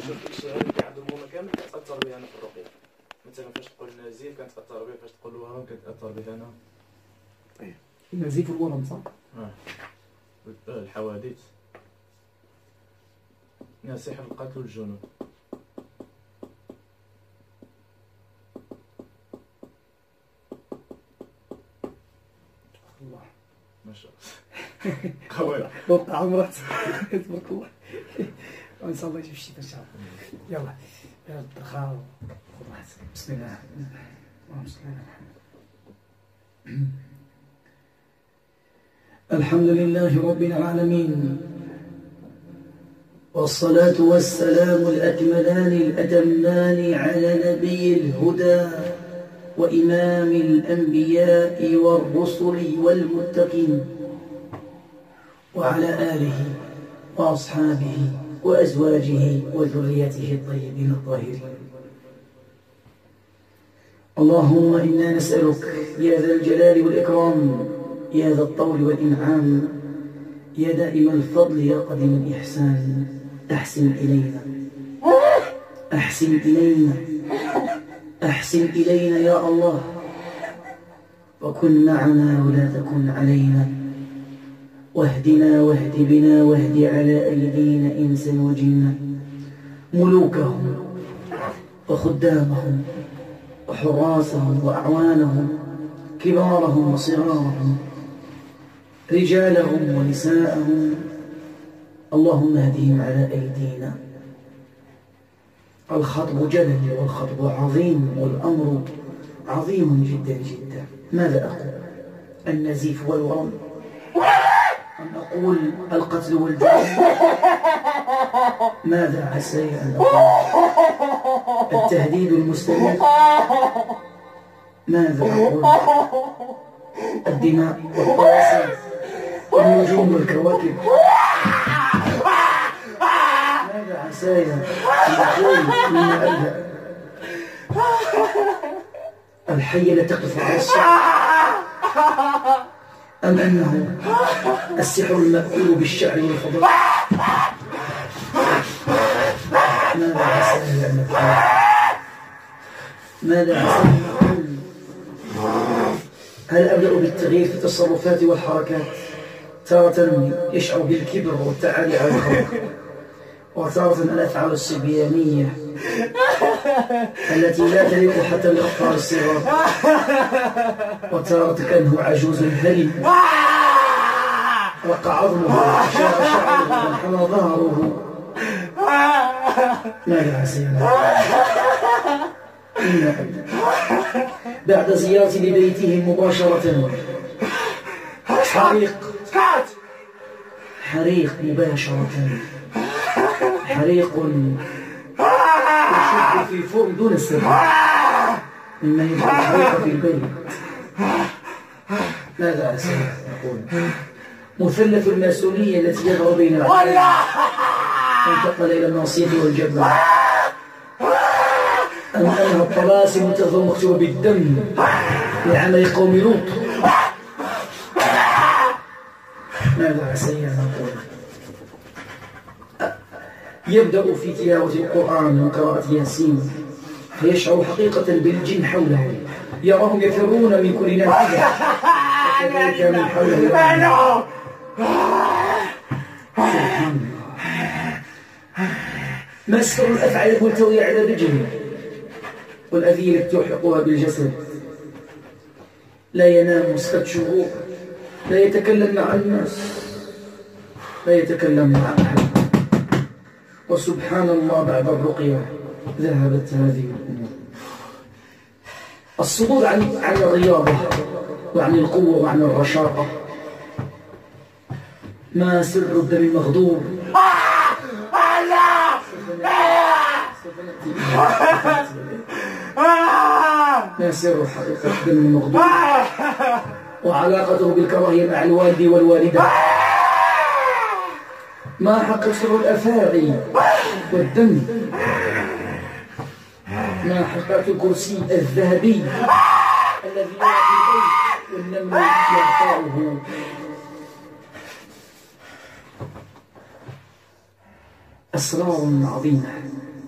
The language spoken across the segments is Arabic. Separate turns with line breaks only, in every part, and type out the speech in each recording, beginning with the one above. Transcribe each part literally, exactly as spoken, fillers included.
شوف الشيء اللي عندهم هما كامل كتاثر بها انا في الرقيه. مثلا فاش تقول نزيف كتاثر بها، فاش تقول وهم كتاثر بها انا.
ايه النزيف والورم صح؟
اه الحوادث، نصيحة القتل والجنون.
الله
ما شاء الله قوي.
وقع عمرك تبارك الله. وان شاء الله يجيب الشتاء ان شاء الله. يلا يلا الدخان خذ راحتك. بسم الله اللهم صل على محمد. الحمد لله رب العالمين، والصلاة والسلام الأكملان الأتمان على نبي الهدى وإمام الأنبياء والرسل والمتقين، وعلى آله وأصحابه وأزواجه وذريته الطيبين الطاهرين. اللهم إنا نسألك يا ذا الجلال والإكرام، يا ذا الطول والإنعام، يا دائم الفضل يا قديم الإحسان، أحسن إلينا أحسن إلينا أحسن إلينا يا الله، وكن معنا ولا تكن علينا، واهدنا واهد بنا واهد على أيدينا إنسا وجنا، ملوكهم وخدامهم وحراسهم وأعوانهم، كبارهم وصغارهم، رجالهم ونساءهم، اللهم اهدهم على أيدينا. الخطب جلل والخطب عظيم والأمر عظيم جدا جدا. ماذا أقول؟ النزيف والورم أم أقول القتل والجنون؟ ماذا عسى أن أقول؟ التهديد المستمر؟ ماذا أقول؟ الدماء والقواسم والنجوم والكواكب؟ ماذا عسى أن أقول؟ مما أبدأ الحية لا تقف على الصحراء، أم أنه السحر المأكول بالشعر والفضاء؟ ماذا عسى أن أقول؟ ماذا عسى أن أقول؟ هل أبدأ بالتغيير في التصرفات والحركات؟ تارة يشعر بالكبر والتعالي على الخلق، وتارة الأفعال الصبيانية التي لا تليق حتى بالأطفال الصغار، وتارة كأنه عجوز هرم رق عظمه وشاق شعره وانحنى ظهره. ماذا عسينا؟ إنا أبدا بعد زيارتي لبيته مباشرة حريق حريق مباشرة حريق يشب في فرن دون السر مما يجب الحريق في البيت. ماذا عسى أقول؟ مثلث الماسونية التي يظهر بين العالم انتقل إلى الناصية والجبل، أم أنها الطلاسم تظل مكتوبة بالدم لعمل قوم لوط؟ ماذا عسى أن أقول؟ يبدأ في تلاوة القرآن وقراءة ياسين فيشعر حقيقة بالجن حوله، يراهم يفرون من كل نافذة وكذلك من حوله. سبحان الله. ما أسفر الأفعال الملتوية على الرجل والأذية تلحقها بالجسد، لا ينام ست شهور، لا يتكلم مع الناس، لا يتكلم مع أحد، وسبحان الله بعد الرقية ذهبت هذه الأمور. الصدود عن عن الرياضة وعن القوة وعن الرشاقة. ما سر الدم المغدور؟ ما سر حقيقة الدم المغدور وعلاقته بالكراهية مع الوالد والوالدة؟ ما حق سر الأفاعي والدم؟ ما حقيقة الكرسي الذهبي الذي يعطي البيت والنمل يعطاه؟ أسرار عظيمة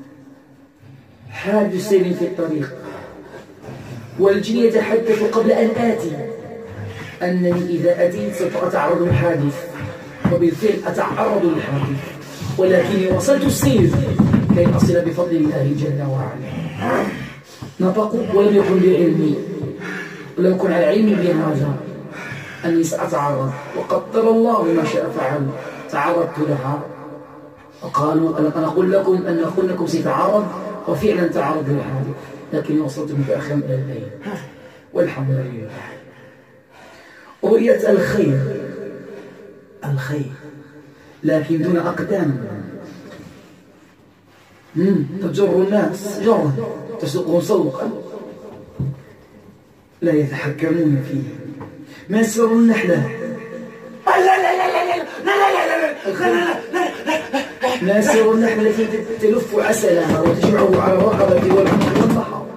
حادث سير في الطريق، والجن يتحدث قبل أن آتي أنني إذا أتيت سوف أتعرض للحادث، وبالفعل أتعرض للحادث، ولكني وصلت السير كي أصل بفضل الله جل وعلا. نطقوا ولم يكن بعلمي، ولم يكن على علمي بهذا أني سأتعرض، وقدر الله ما شاء فعل. تعرضت لها وقالوا أنا أقول لكم أن أقول لكم سيتعرض، وفعلا تعرض للحادث، لكني وصلت متأخرا إلى الليل والحمد لله. رؤية الخير الخير لكن دون أقدام، تجر الناس جرا تسوقهم سوقا لا يتحكمون فيه. ما سر النحلة؟ ما سر النحلة التي تلف عسلها وتجمعه على الرقبة والعنق والبحر؟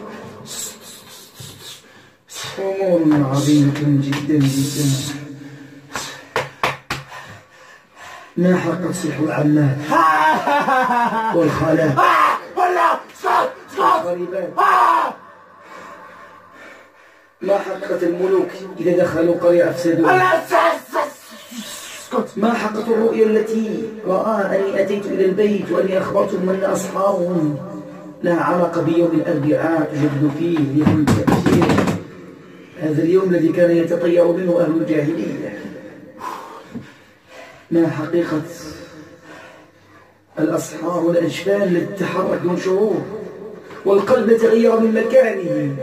أمور عظيمة جدا جدا. ما حقق سحر العمات والخالات والغريبات؟ ما حققت الملوك إذا دخلوا قرية أفسدوها؟ ما حققت الرؤيا التي رآها أني أتيت إلى البيت وأني أخبرتهم أن أصحابهم لها علاقة بيوم الأربعاء تجد فيه ليوم التأثير، هذا اليوم الذي كان يتطير منه أهل الجاهلية؟ ما حقيقة الأصحاب والأجفان التي تتحرك دون شعور، والقلب تغير من مكانه؟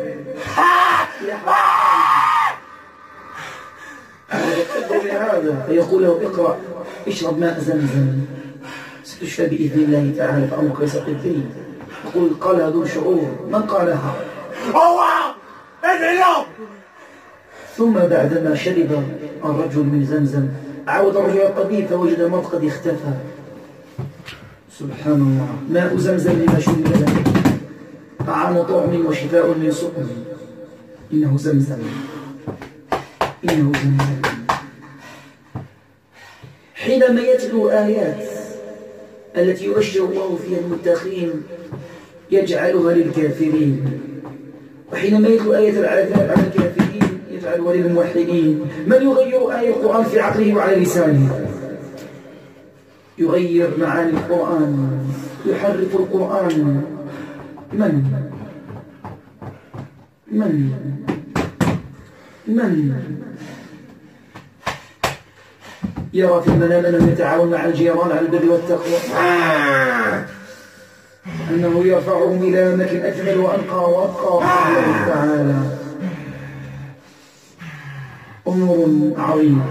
هذا فيقول له اقرأ اشرب ماء زمزم ستشفى بإذن الله تعالى، فأمرك ليس طبي. يقول قالها دون شعور. من قالها؟ الله ادعي له. ثم بعدما شرب الرجل من زمزم عود الرجل الطبيب فوجد المرض قد اختفى. سبحان الله. ماء زمزم لما شرب له طعام طعم وشفاء من سقم. إنه زمزم إنه زمزم. حينما يتلو آيات التي يبشر الله فيها المتقين يجعلها للكافرين، وحينما يتلو آية العذاب على الكافرين يجعلها للموحدين. من يغير آية القرآن في عقله وعلى لسانه؟ يغير معاني القرآن، يحرف القرآن. من من من يرى في المنام أنه يتعاون مع الجيران على البر والتقوى، أنه يرفعهم إلى أماكن أجمل وأنقى وأبقى الله تعالى. أمور عظيمة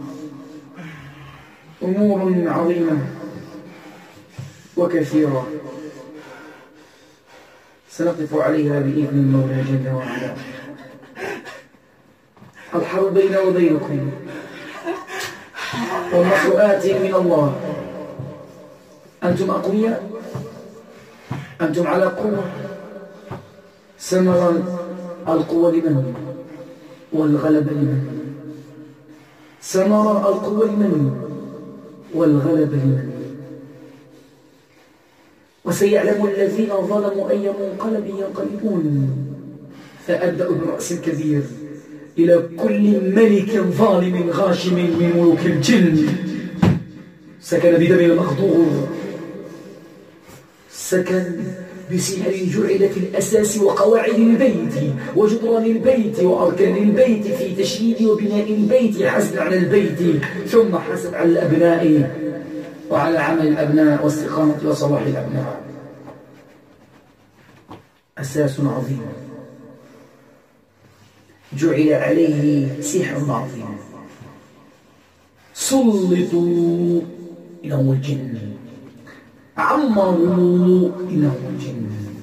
أمور عظيمة وكثيرة سنقف عليها بإذن المولى جل وعلا. الحرب بيننا وبينكم والنصر آت من الله. أنتم أقوياء، أنتم على قوة. سنرى القوة لمن والغلبة لمن؟ سنرى القوة لمن والغلبة لمن؟ وسيعلم الذين ظلموا أي منقلب ينقلبون. فأبدأ برأس كبير إلى كل ملك ظالم غاشم من ملوك الجن سكن بدم المخضوع، سكن بسحر جعل في الأساس وقواعد البيت وجدران البيت وأركان البيت في تشييد وبناء البيت، حسب على البيت ثم حسب على الأبناء وعلى عمل الأبناء واستقامة وصلاح الأبناء. أساس عظيم جعل عليه سحر عظيم. سلطوا إنهم الجن، عمروا إنهم الجن،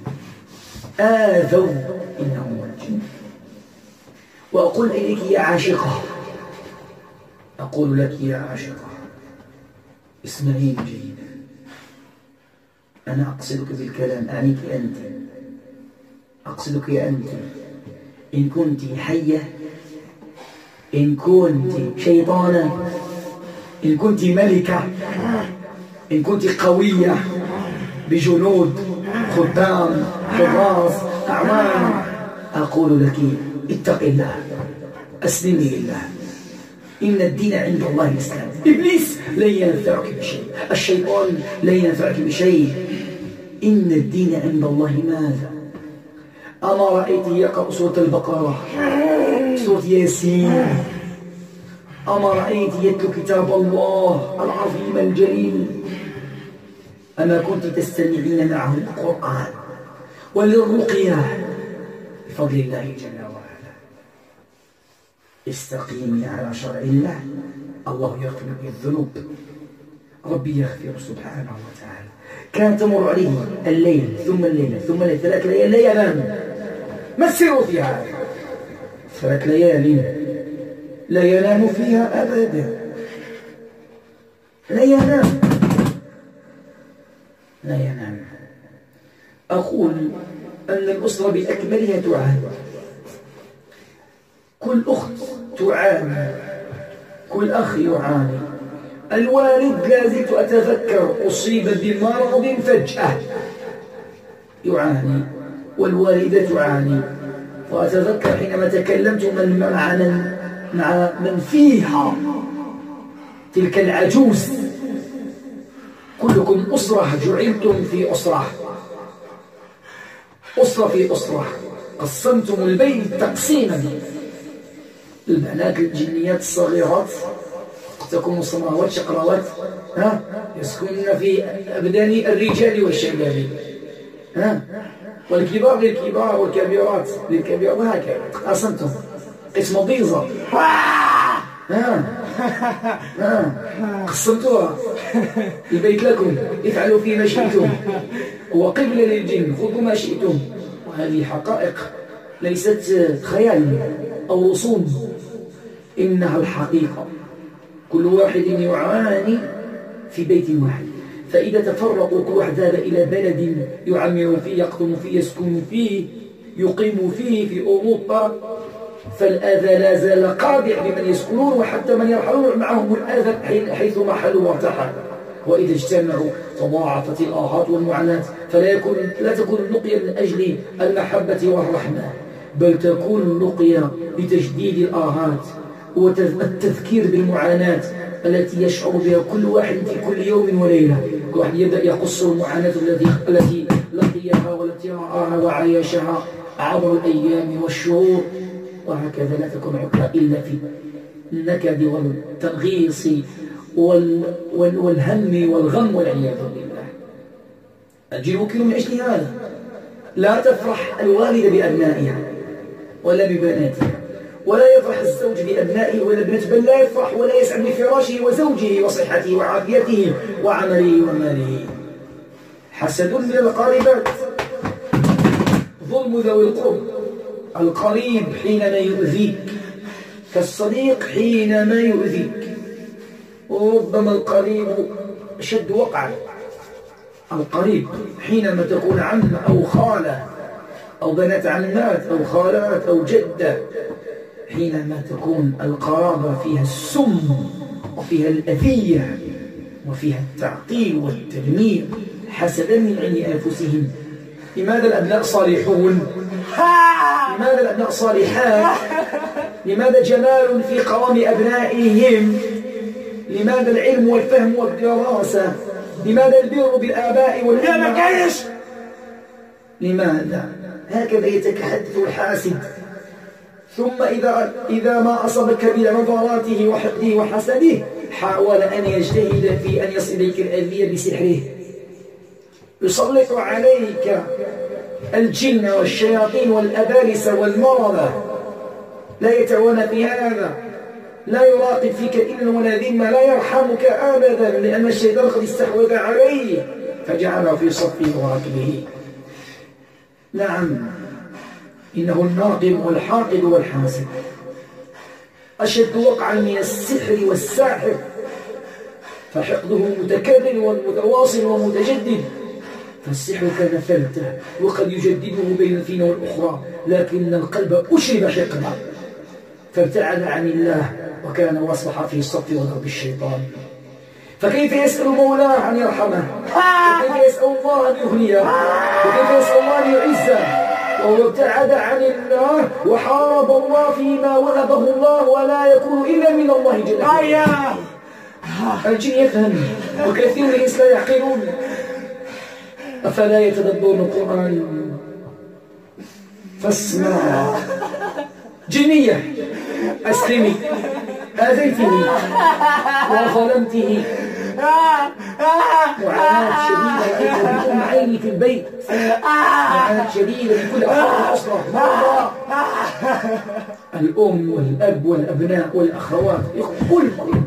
آذوا إنهم الجن. وأقول إليك يا عاشقة، أقول لك يا عاشقة اسمعيني جيدا. أنا أقصدك بالكلام، أعنيك أنت، أقصدك يا أنت. إن كنت حية، إن كنت شيطانة، إن كنت ملكة، إن كنت قوية بجنود خدام حراس أعوان، أقول لك اتق الله، أسلمي لله، إن الدين عند الله الإسلام. إبليس لن ينفعك بشيء، الشيطان لن ينفعك بشيء، إن الدين عند الله ماذا؟ أما رأيت يقرأ سورة البقرة، سورة ياسين، أما رأيت يتلو كتاب الله العظيم الجليل، أما كنت تستمعين معه القرآن وللرقية بفضل الله جل وعلا. استقيمي على شرع الله، الله يغفر لك الذنوب، ربي يغفر سبحانه وتعالى. كان تمر عليه الليل ثم الليلة ثم الليل ثلاث ليال لا ينام، ما السر فيها؟ ثلاث ليال لا ينام فيها أبدا، لا ينام لا ينام. أقول أن الأسرة بأكملها تعاني، كل أخت تعاني، كل أخ يعاني. الوالد لا زلت أتذكر أصيب بمرض فجأة يعاني، والوالدة تعاني. وأتذكر حينما تكلمت من مع من, مع من فيها تلك العجوز، كلكم أسرة، جعلتم في أسرة، أسرة في أسرة، قسمتم البيت تقسيما. البنات الجنيات الصغيرات تكون صماوات شقراوات، ها يسكنن في أبدان الرجال والشباب، ها والكبار للكبار والكبيرات للكبيرات، وهكذا قسمتم قسم بيضة، ها ها قسمتوها. البيت لكم، افعلوا فيه ما شئتم، وقبل للجن، خذوا ما شئتم. وهذه حقائق ليست خيال أو رسوم، إنها الحقيقة. كل واحد يعاني في بيت واحد، فإذا تفرقوا كل واحد ذهب إلى بلد يعمر فيه، يقطن فيه، يسكن فيه، يقيم فيه في أوروبا، فالآذى لا زال قابع بمن يسكنون، وحتى من يرحلون معهم الآذى حيث ما حلوا وارتحلوا. وإذا اجتمعوا تضاعفت الآهات والمعاناة، فلا يكون لا تكون اللقية من أجل المحبة والرحمة، بل تكون اللقية لتجديد الآهات والتذكير بالمعاناة التي يشعر بها كل واحد في كل يوم وليلة. كل واحد يبدأ يقص المعاناة التي التي لقيها والتي رآها وعايشها عبر الأيام والشهور، وهكذا لا تكون عقلة إلا في النكد والتنغيص وال وال والهم والغم والعياذ بالله. الجيل وكيل من أجل هذا. لا تفرح الوالد بأبنائها ولا ببناتها، ولا يفرح الزوج بأبنائه ولا بنته، بل لا يفرح ولا يسعد بفراشه وزوجه وصحته وعافيته وعمله وماله. حسد من القاربات، ظلم ذوي القرب. القريب حينما يؤذيك كالصديق حينما يؤذيك، وربما القريب أشد وقعا. القريب حينما تكون عم أو خالة أو بنات عمات أو خالات أو جدة، حينما تكون القرابة فيها السم وفيها الأذية وفيها التعطيل والتدمير حسدا من عند أنفسهم. لماذا الأبناء صالحون؟ لماذا الأبناء صالحات؟ لماذا جمال في قوام أبنائهم؟ لماذا العلم والفهم والدراسة؟ لماذا البر بالآباء والأمهات؟ لماذا؟ هكذا يتحدث الحاسد. ثم إذا, إذا ما أصبك بنظراته وحقده وحسده، حاول أن يجتهد في أن يصل إليك الأذية بسحره، يسلط عليك الجن والشياطين والأبالسة والمرضى. لا يتوانى في هذا، لا يراقب فيك إلا ولا ذمة، لا يرحمك أبدا، لأن الشيطان قد استحوذ عليه فجعله في صفه وركبه. نعم، إنه الناقم والحاقد والحاسد أشد وقعا من السحر والساحر، فحقده متكرر ومتواصل ومتجدد. فالسحر كان فلتة وقد يجدده بين الفين والأخرى، لكن القلب أشرب حقدا فابتعد عن الله وكان واصبح في الصف وضرب الشيطان. فكيف يسأل مولاه أن يرحمه؟ وكيف يسأل الله أن يغنيه؟ وكيف يسأل الله أن الله عزة وهو ابتعد عن الله وحارب الله فيما وهبه الله ولا يكون إلا من الله جل وعلا. الجن يفهم وكثير الناس لا يعقلون. أفلا يتدبرون القرآن؟ فاسمع جنية أسلمي، آذيتني وظلمته، معاناة شديدة رأيت بأم عيني في البيت، معاناة شديدة في كل أفراد الأسرة، مرضى الأم والأب والأبناء والأخوات كل كل.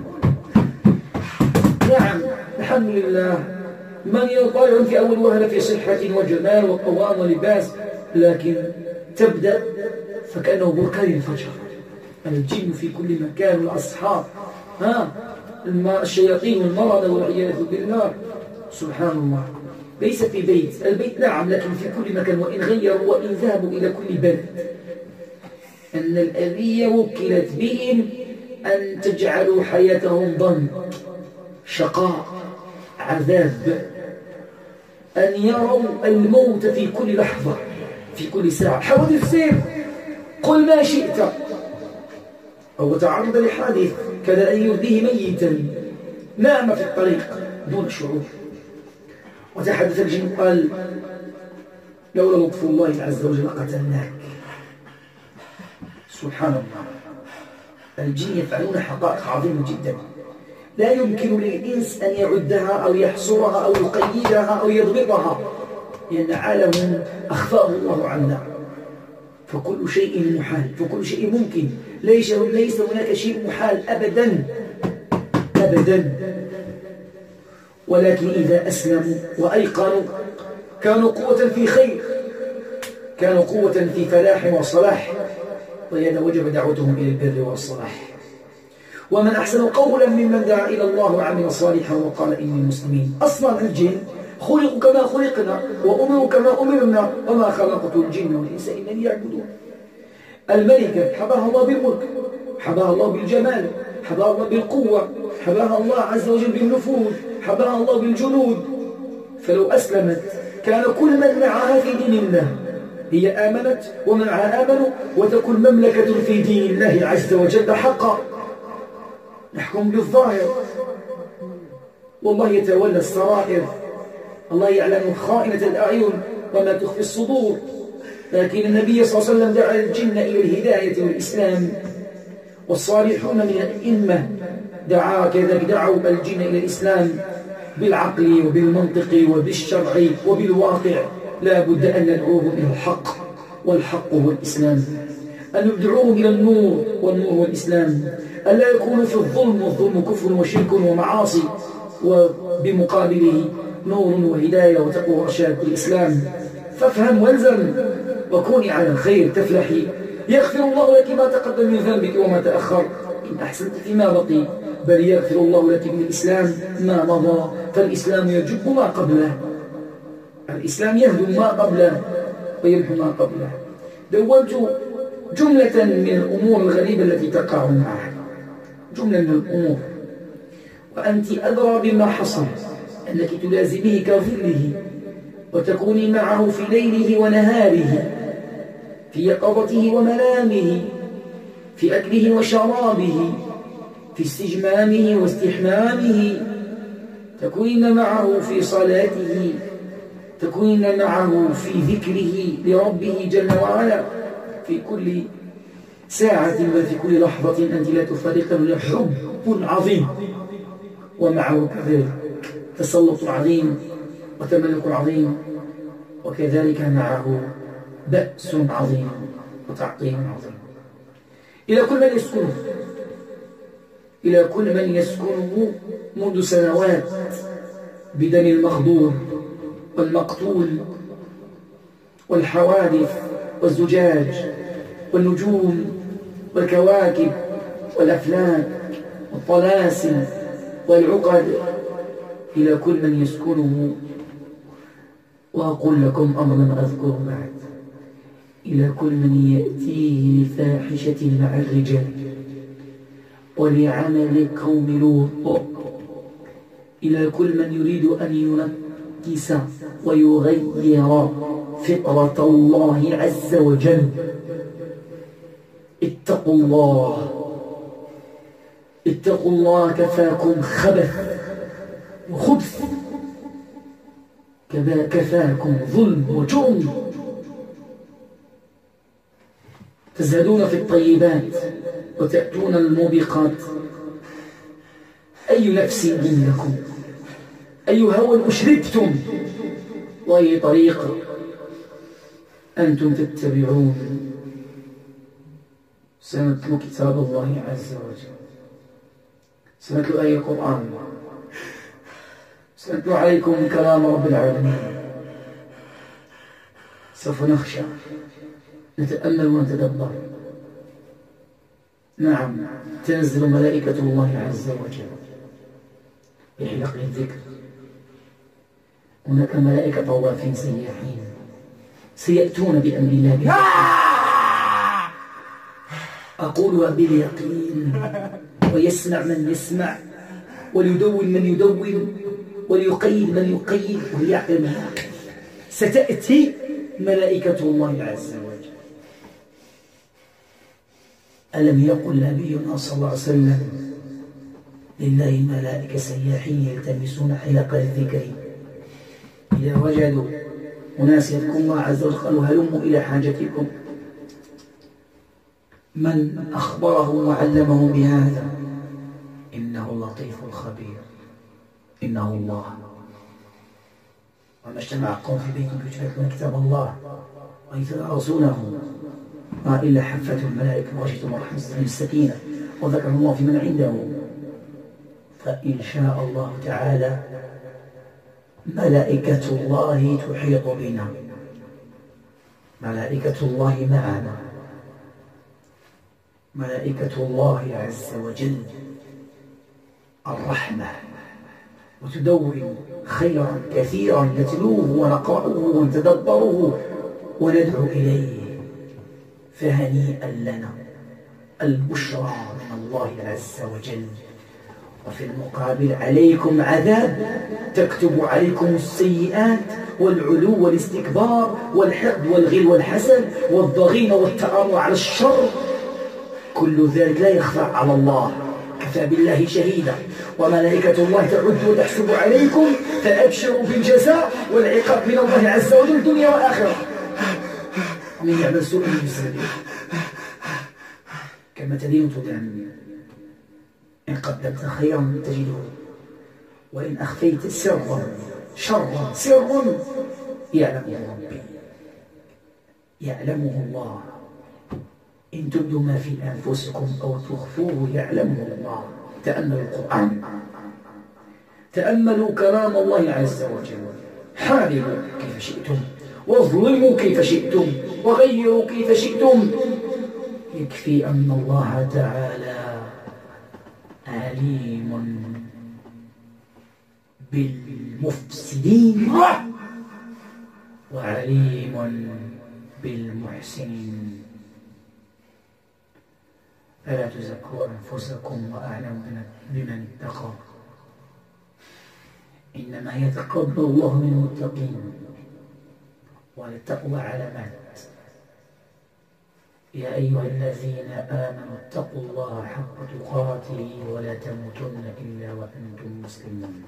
نعم الحمد لله من يطالع في أول وهلة في صحة وجمال وقوام ولباس، لكن تبدأ فكأنه بركان الفجر. الجن في كل مكان والأصحاب ها الشياطين والمرضى والعياذ بالله. سبحان الله. ليس في بيت، البيت نعم لكن في كل مكان، وإن غيروا وإن ذهبوا إلى كل بلد. أن الأذية وكلت بهم أن تجعلوا حياتهم ضنك، شقاء، عذاب، أن يروا الموت في كل لحظة في كل ساعة. حوادث سير، قل ما شئت. أو تعرض لحادث كذا أن يرديه ميتا، نام في الطريق دون شعور. وتحدث الجن قال لولا لطف الله عز وجل لقتلناك. سبحان الله. الجن يفعلون حقائق عظيمة جدا لا يمكن للإنس أن يعدها أو يحصرها أو يقيدها أو يضبطها، لأن عالم أخفاه الله عنا. فكل شيء محال، فكل شيء ممكن، ليس ليس هناك شيء محال أبدا أبدا. ولكن إذا أسلموا وأيقنوا كانوا قوة في خير، كانوا قوة في فلاح وصلاح، ولهذا وجب دعوتهم إلى البر والصلاح. ومن أحسن قولا ممن دعا إلى الله وعمل صالحا وقال إني مسلمين. أصلا الجن خلقوا كما خلقنا وأمروا كما أمرنا وما خلقت الجن والإنس إلا ليعبدون. الملكة حباها الله بالملك، حباها الله بالجمال، حباها الله بالقوة، حباها الله عز وجل بالنفوذ، حباها الله بالجنود. فلو أسلمت كان كل من معها في دين الله، هي آمنت ومن معها آمنوا، وتكون مملكة في دين الله عز وجل حقا. نحكم بالظاهر والله يتولى السرائر، الله يعلم خائنة الأعين وما تخفي الصدور. لكن النبي صلى الله عليه وسلم دعا الجن إلى الهداية والإسلام، والصالحون من الأئمة دعا كذلك دعوا الجن إلى الإسلام بالعقل وبالمنطق وبالشرع وبالواقع. لا بد أن ندعوهم إلى الحق، والحق هو الإسلام، أن ندعوهم إلى النور، والنور هو الإسلام، أن لا يكونوا في الظلم، والظلم كفر وشرك ومعاصي، وبمقابله نور وهداية وتقوى ورشاد الإسلام. فافهم والزم وكوني على الخير تفلحي. يغفر الله لك ما تقدم من ذنبك وما تأخر إن أحسنت فيما بقي، بل يغفر الله لك من الإسلام ما مضى، فالإسلام يجب ما قبله. الإسلام يهدم ما قبله ويمحو ما قبله. دونت جملة من الأمور الغريبة التي تقع معها، جملة من الأمور وأنت أدرى بما حصل، أنك تلازميه كظله وتكوني معه في ليله ونهاره، في يقظته ومنامه، في أكله وشرابه، في استجمامه واستحمامه، تكونين معه في صلاته، تكونين معه في ذكره لربه جل وعلا في كل ساعة وفي كل لحظة. أنت لا تفارقه، له حب عظيم، ومعه كذلك تسلط عظيم وتملك عظيم، وكذلك معه بأس عظيم وتعطيل عظيم. إلى كل من يسكنه، إلى كل من يسكنه منذ سنوات بدم المغدور والمقتول والحوادث والزجاج والنجوم والكواكب والأفلاك والطلاسم والعقد، إلى كل من يسكنه. وأقول لكم أمرا أذكر بعد، إلى كل من يأتيه لفاحشة مع الرجال ولعمل قوم لوط، إلى كل من يريد أن ينكس ويغير فطرة الله عز وجل. اتقوا الله، اتقوا الله، كفاكم خبث وخبث، كفاكم ظلم وجرم. تزهدون في الطيبات وتأتون الموبقات. أي نفس إنكم، أي هوى أشربتم، وأي طريق أنتم تتبعون. سنتلو كتاب الله عز وجل، سنتلو آية القرآن، سنتلو عليكم كلام رب العالمين. سوف نخشى، نتأمل ونتدبر. نعم، تنزل ملائكة الله عز وجل بحلق الذكر. هناك ملائكة طوافين سياحين سيأتون بأمر الله، أقولها باليقين، ويسمع من يسمع، وليدون من يدون، وليقيد من يقيد، وليعقل من يعقل. ستأتي ملائكة الله عز وجل. ألم يقل نبينا صلى الله عليه وسلم: لله ملائكة سياحين يلتمسون حلق الذكر، إذا وجدوا أناس يذكرون الله عز وجل قالوا هلموا إلى حاجتكم. من أخبرهم وعلمهم بهذا؟ إنه اللطيف الخبير، إنه الله. وما اجتمع قوم في بيت يتلون كتاب الله ويتدارسونه إلا حفتهم الملائكة وغشيتهم الرحمة السكينة وذكرهم الله في من عنده. فإن شاء الله تعالى ملائكة الله تحيط بنا، ملائكة الله معنا، ملائكة الله عز وجل الرحمة، وتدون خيرا كثيرا نتلوه ونقرأه ونتدبره وندعو إليه. فهنيئا لنا، البشرى من الله عز وجل. وفي المقابل عليكم عذاب، تكتب عليكم السيئات والعلو والاستكبار والحقد والغل والحسد والضغين والتآمر على الشر. كل ذلك لا يخفى على الله، كفى بالله شهيدا. وملائكة الله تعد وتحسب عليكم، فأبشروا بالجزاء والعقاب من الله عز وجل دنيا وآخرة. ومن يعمل سوءا يجزى به، كما تدين تدان. إن قدمت خيرا تجده، وإن أخفيت سرا شرا سر يعلمه ربي، يعلمه الله. إن تبدوا ما في أنفسكم أو تخفوه يعلمه الله. تأملوا القرآن، تأملوا كلام الله عز وجل. حاربوا كيف شئتم، واظلموا كيف شئتم، وغيروا كيف شئتم. يكفي أن الله تعالى عليم بالمفسدين وعليم بالمحسنين. فلا تزكوا أنفسكم وأعلم بمن اتقى، إنما يتقبل الله من المتقين. وللتقوى علامات. يا أيها الذين آمنوا اتقوا الله حق تقاته ولا تموتن إلا وأنتم مسلمون.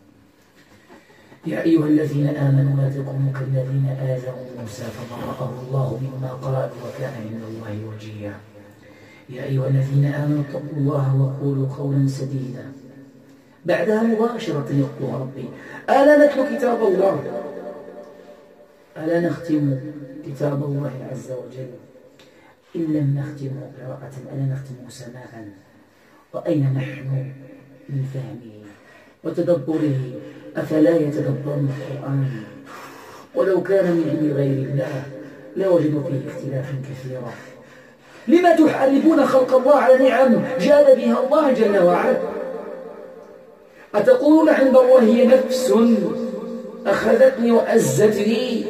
يا أيها الذين آمنوا لا تكونوا كالذين آذوا موسى فبرأه الله مما قالوا وكان عند الله وجيها. يا أيها الذين آمنوا اتقوا الله وقولوا قولا سديدا. بعدها مباشرة يقول ربي: ألا نتلو كتاب الله، ألا نختم كتاب الله عز وجل. إن لم نختم قراءة ألا نختم سماعا. وأين نحن من فهمه وتدبره؟ أفلا يتدبرون القرآن؟ ولو كان من عند غير الله لوجدوا فيه اختلافا كثيرا. لما تحاربون خلق الله على نعم جاد بها الله جل وعلا؟ أتقولون عند الله هي نفس أخذتني وأزتني؟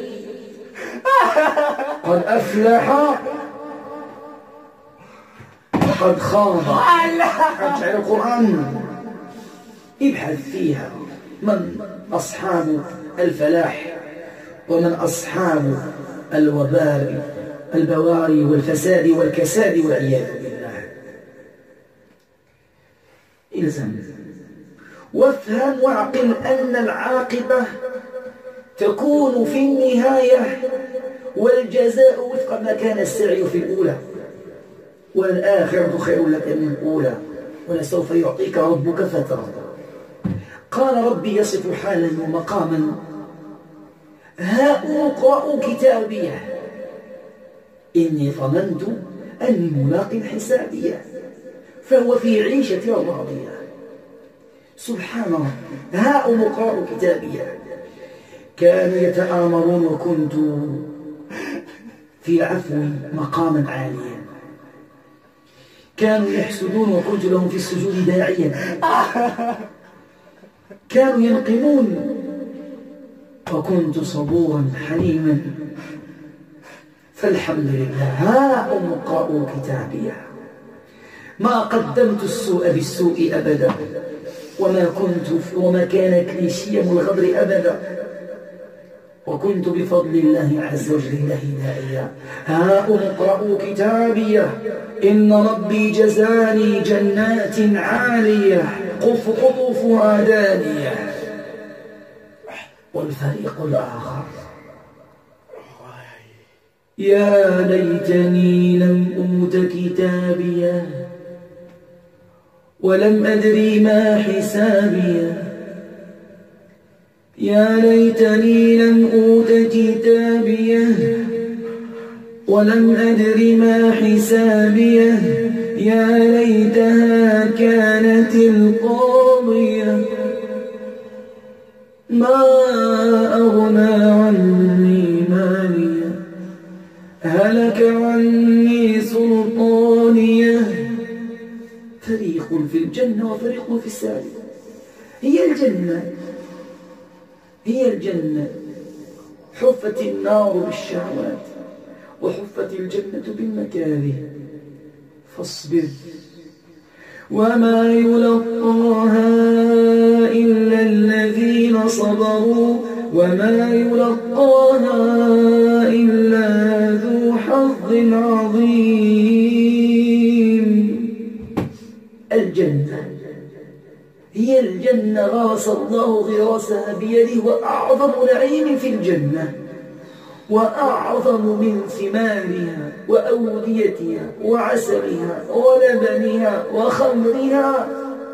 قد أفلح وقد خاب. ارجع القرآن، ابحث فيها من أصحاب الفلاح ومن أصحاب الوبار البواري والفساد والكساد والعياذ بالله. إلزم وافهم واعقل أن العاقبة تكون في النهاية، والجزاء وفق ما كان السعي في الأولى، والآخرة خير لك من الأولى، ولسوف يعطيك ربك فترضى. قال ربي يصف حالا ومقاما: هاؤم اقرءوا كتابيه إني ظننت أني ملاق حسابيه، فهو في عيشة راضية. سبحان الله. هاؤم اقرءوا كتابيه. كانوا يتآمرون وكنت في العفو مقاما عاليا، كانوا يحسدون وكنت لهم في السجود داعيا، كانوا ينقمون وكنت صبورا حليما. فالحمد لله. هاؤم اقرءوا كتابيه. ما قدمت السوء بالسوء أبدا، وما كنت وما كان لي شيم الغدر أبدا، وكنت بفضل الله عز وجل له داعيا. هاؤم اقرءوا كتابيه إن ربي جزاني جنات عالية قطوفها دانية. والفريق الآخر: يا ليتني لم أوت كتابيه ولم أدري ما حسابيه. يا ليتني لم أوت كتابيه ولم أدر ما حسابيه. يا ليتها كانت القاضية ما أغنى عني ماليه هلك عني سلطانيه. فريق في الجنة وفريق في السعير. هي الجنة هي الجنة حفت النار بالشهوات وحفت الجنة بالمكاره، فاصبر وما يلقاها إلا الذين صبروا وما يلقاها إلا ذو حظ عظيم. الجنة هي الجنة غرس الله غراسها بيده، وأعظم نعيم في الجنة وأعظم من ثمارها وأوديتها وعسلها ولبنها وخمرها.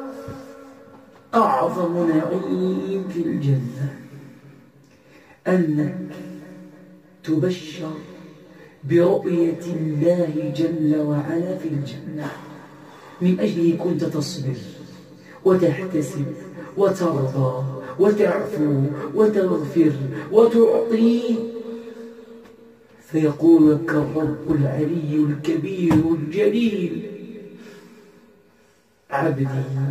أعظم نعيم في الجنة أنك تبشر برؤية الله جل وعلا في الجنة، من أجله كنت تصبر وتحتسب وترضى وتعفو وتغفر وتعطي، فيقول لك الرب العلي الكبير الجليل: عبدي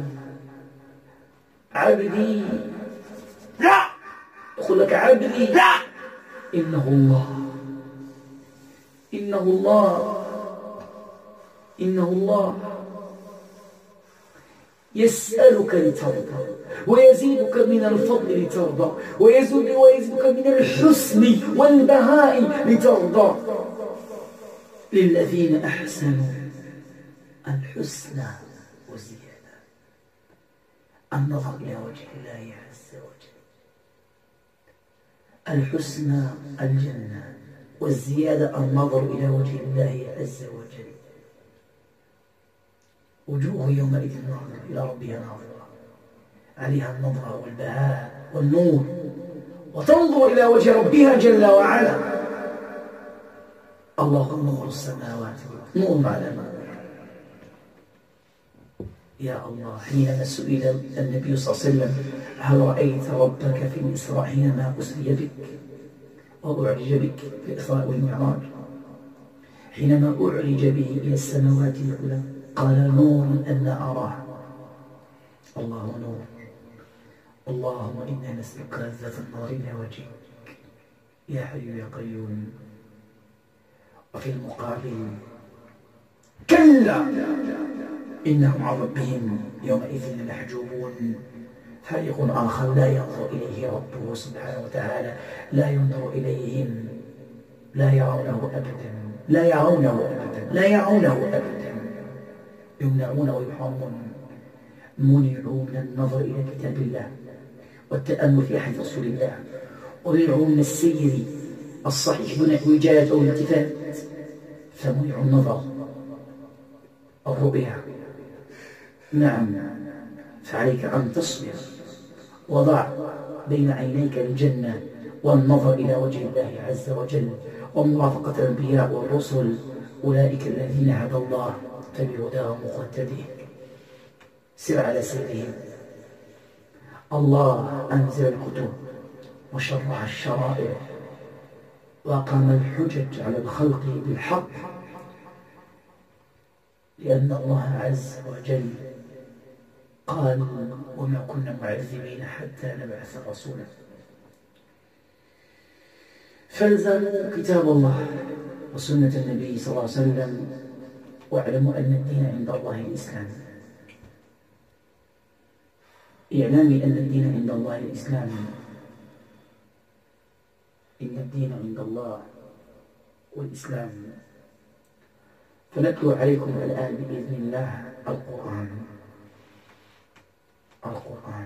عبدي لا يقول لك عبدي لا إنه الله إنه الله إنه الله يسألك لترضى ويزيدك من الفضل لترضى ويزيدك من الحسن والبهاء لترضى. للذين أحسنوا الحسنى وزيادة، النظر إلى وجه الله عز وجل. الحسنى الجنة، والزيادة النظر إلى وجه الله عز وجل. وجوه يومئذ ناظرة إلى ربها ناظرة، عليها النظرة والبهاء والنور، وتنظر إلى وجه ربها جل وعلا. الله نور السماوات نور على ما. يا الله، حينما سئل النبي صلى الله عليه وسلم: هل رأيت ربك في الإسراء حينما أسري بك وأعرج بك في الإسراء والمعراج؟ حينما أعرج به إلى السماوات العلى قال: نور أن أراه. الله نور. اللهم إنا نسألك لذة النظر إلى وجهك يا حي يا قيوم. وفي المقابل: كلا إنهم عن ربهم يومئذ لمحجوبون فريق آخر لا ينظر إليه ربه سبحانه وتعالى، لا ينظر إليهم، لا يرونه أبدا، لا يرونه أبدا، لا يرونه أبدا، يمنعون ويحرمون، منعوا من النظر إلى كتاب الله والتأمل في أحاديث رسول الله، ومنعوا من السير الصحيح دون اعوجاج أو التفات، فمنعوا النظر الرؤيا. نعم، فعليك أن تصبر وضع بين عينيك الجنة والنظر إلى وجه الله عز وجل ومرافقة الأنبياء والرسل، أولئك الذين هدى الله فبهداهم مقتدي، سر على سيرهم. الله أنزل الكتب وشرع الشرائع وأقام الحجج على الخلق بالحق، لأن الله عز وجل قال وما كنا معذبين حتى نبعث رسولا. فالزموا كتاب الله وسنة النبي صلى الله عليه وسلم، واعلموا أن الدين عند الله الإسلام. إعلامي أن الدين عند الله الإسلام، إن الدين عند الله والإسلام. فنتلو عليكم الآن بإذن الله القرآن القرآن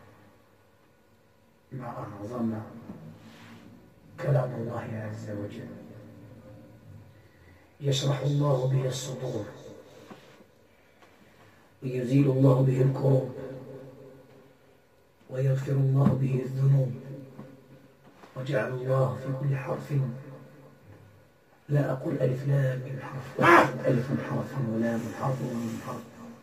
ما أعظم كلام الله عز وجل، يشرح الله به الصدور ويزيل الله به الكروب ويغفر الله به الذنوب، وجعل الله في كل حرف، لا أقول ألف لام من حرف، ألف حرف ولام حرف وميم حرف،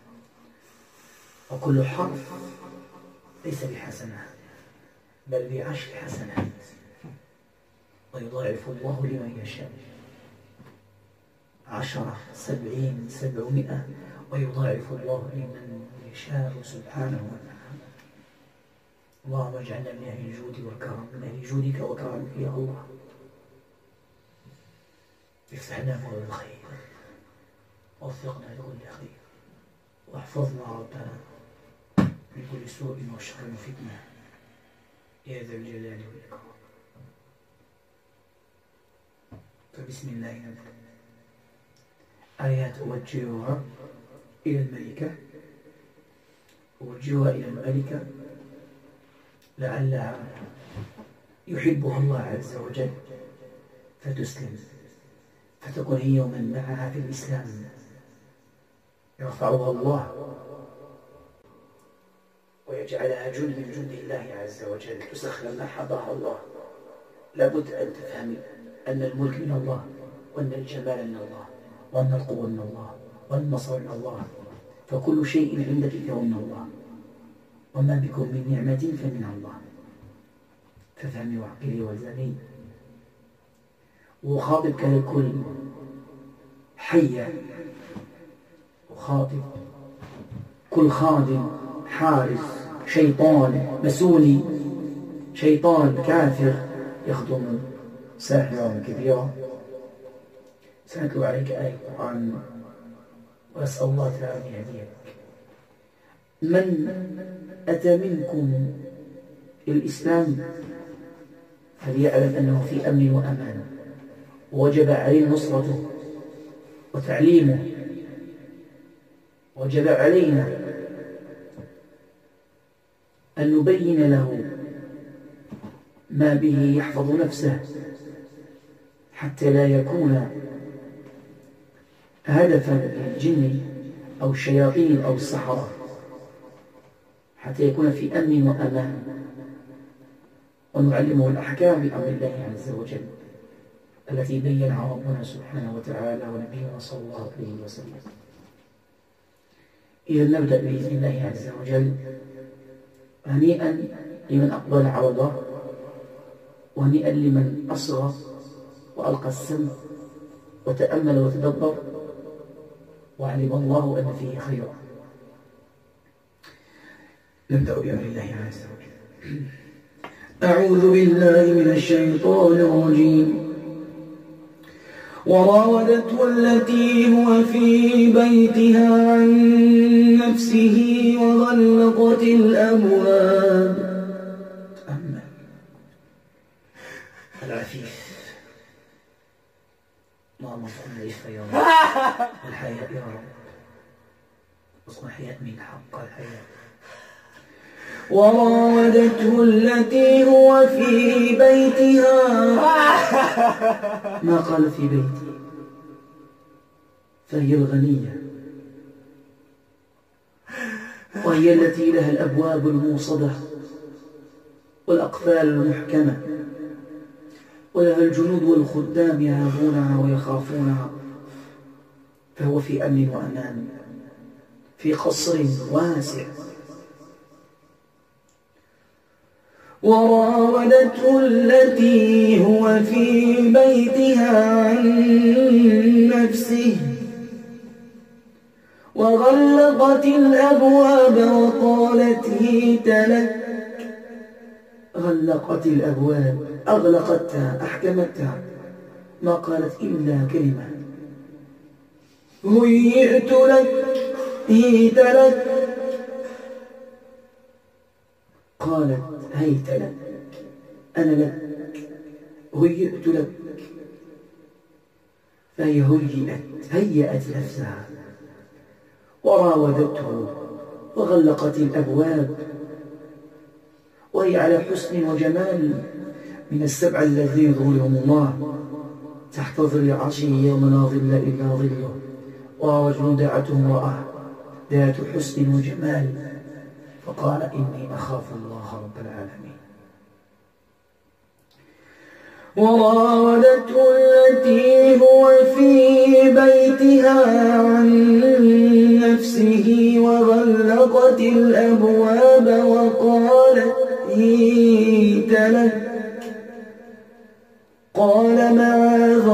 وكل حرف ليس بحسنة بل بعشر حسنات، ويضاعف الله لمن يشاء، عشرة سبعين سبعمائة، ويضاعف الله لمن يشاء سبحانه وتعالى. اللهم اجعلنا من أهل الجود والكرم، من أهل جودك وكرمك يا الله. افتح لنا أبواب الخير ووفقنا لكل خير، واحفظنا ربنا من كل سوء وشر وفتنة يا ذا الجلال والإكرام. فبسم الله نبدأ. آيات أوجهها إلى الملكة، أوجهها إلى الملكة لعلها يحبها الله عز وجل فتسلم، فتكون هي ومن معها في الإسلام يرفعها الله ويجعلها جند من جند الله عز وجل، تسخر ما حضرها الله. لابد أن تفهمي أن الملك من الله، وأن الجمال من الله، وأن القوة من الله، والنصر من الله، فكل شيء عندك فهو من الله، وما بكم من نعمة فمن الله. فافهمي وعقلي والزمي، وخاطب كالكل حية، وخاطب كل خادم حارس شيطان مسوني، شيطان كافر يخدم ساحرا كبيرا. سنتلو عليك آية القرآن وأسأل الله تعالى أن يهديك. من أتى منكم الإسلام فليعلم أنه في أمن وأمان، وجب عليه نصرته وتعليمه، وجب علينا أن نبين له ما به يحفظ نفسه حتى لا يكون هدفا للجن أو الشياطين أو السحرة، حتى يكون في أمن وأمان، ونعلمه الأحكام بأمر الله عز وجل التي بينها ربنا سبحانه وتعالى ونبينا صلى الله عليه وسلم. إذا نبدأ بإذن الله عز وجل. هنيئا لمن أقبل على الله، وهنيئا لمن أصغى وألقى السمع وتأمل وتدبر وعلم الله أن فيه خيرا. نبدأ بأمر الله عز وجل. أعوذ بالله من الشيطان الرجيم. وراودته التي هو في بيتها عن نفسه وغلقت الأبواب. تأمل العفيف، اللهم ارزقنا العفة يا رب والحياء يا رب، ارزقنا حياء من حق الحياء. وراودته التي هو في بيتها، ما قال في بيتي، فهي الغنية، وهي التي لها الأبواب الموصدة والأقفال المحكمة، ولها الجنود والخدام يهابونها ويخافونها، فهو في أمن وأمان في قصر واسع. وراودته التي هو في بيتها عن نفسه وغلقت الأبواب وقالت هيت لك. غلقت الأبواب، أغلقتها، أحكمتها، ما قالت إلا كلمة، هيئت لك، هيت لك، قالت هيت لك، أنا لك، هيئت لك، فهي هيئت، هيأت نفسها. وراودته وغلقت الأبواب، وهي على حسن وجمال من السبع الذين يظلهم الله تحت ظل عرشه يوم لا ظل إلا ظله. ورجل دعته امرأة ذات حسن وجمال فقال إني أخاف الله رب العالمين. وراودته التي هو في بيتها عن نفسه وغلقت الأبواب وقالت هيت لك. قال معاذ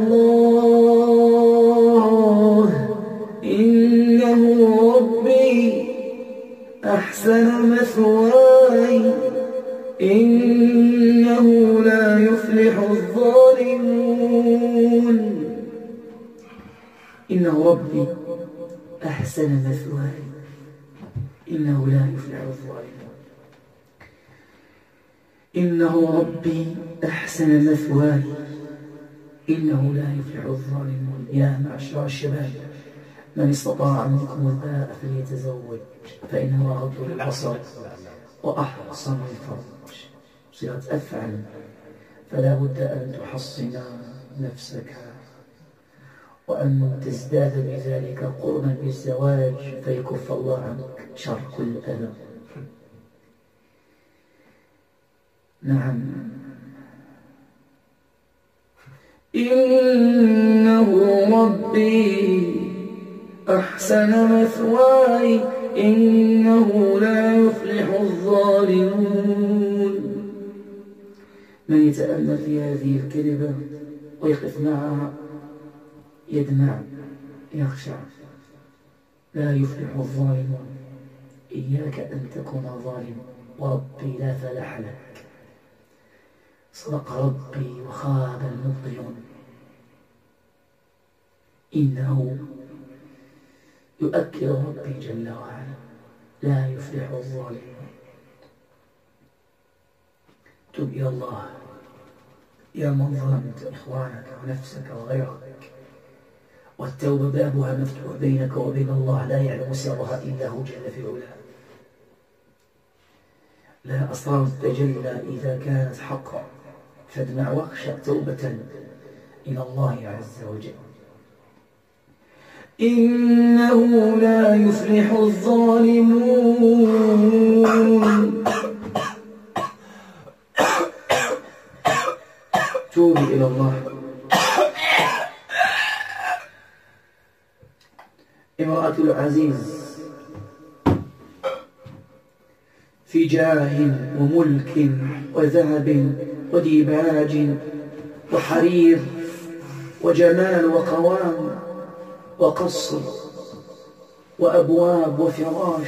الله إنه ربي أحسن مثواي إنه لا يفلح الظالمون. إنه ربي أحسن مثواي إنه لا يفلح الظالمون. إنه ربي أحسن مثواي إنه لا يفلح الظالمون. يا معشر الشباب من استطاع منكم الباء فليتزوج فإنه أغض للبصر وأحصن الفرج. صيغة أفعل، فلا بد أن تحصن نفسك وأن تزداد بذلك قربا بالزواج فيكف الله عنك شر كل أذى. نعم، إنه ربي أحسن مثواي إنه لا يفلح الظالمون. من يتأمل في هذه الكلمة ويقف معها يدمع يخشع. لا يفلح الظالمون، إياك أن تكون ظالم، وربي لا فلاح لك. صدق ربي وخاب المبطلون. إنه يؤكد ربي جل وعلا لا يفلح الظالمون. تب إلى الله يا من ظلمت إخوانك ونفسك وغيرك، والتوبة بابها مفتوح بينك وبين الله، لا يعلم سرها إلا هو جل في علاه. لا أسرار تجلى إذا كانت حقا، فادمع واخشى توبة إلى الله عز وجل. إنه لا يفلح الظالمون. توبي إلى الله. امرأة العزيز في جاه وملك وذهب وديباج وحرير وجمال وقوام وقصر وأبواب وفراش،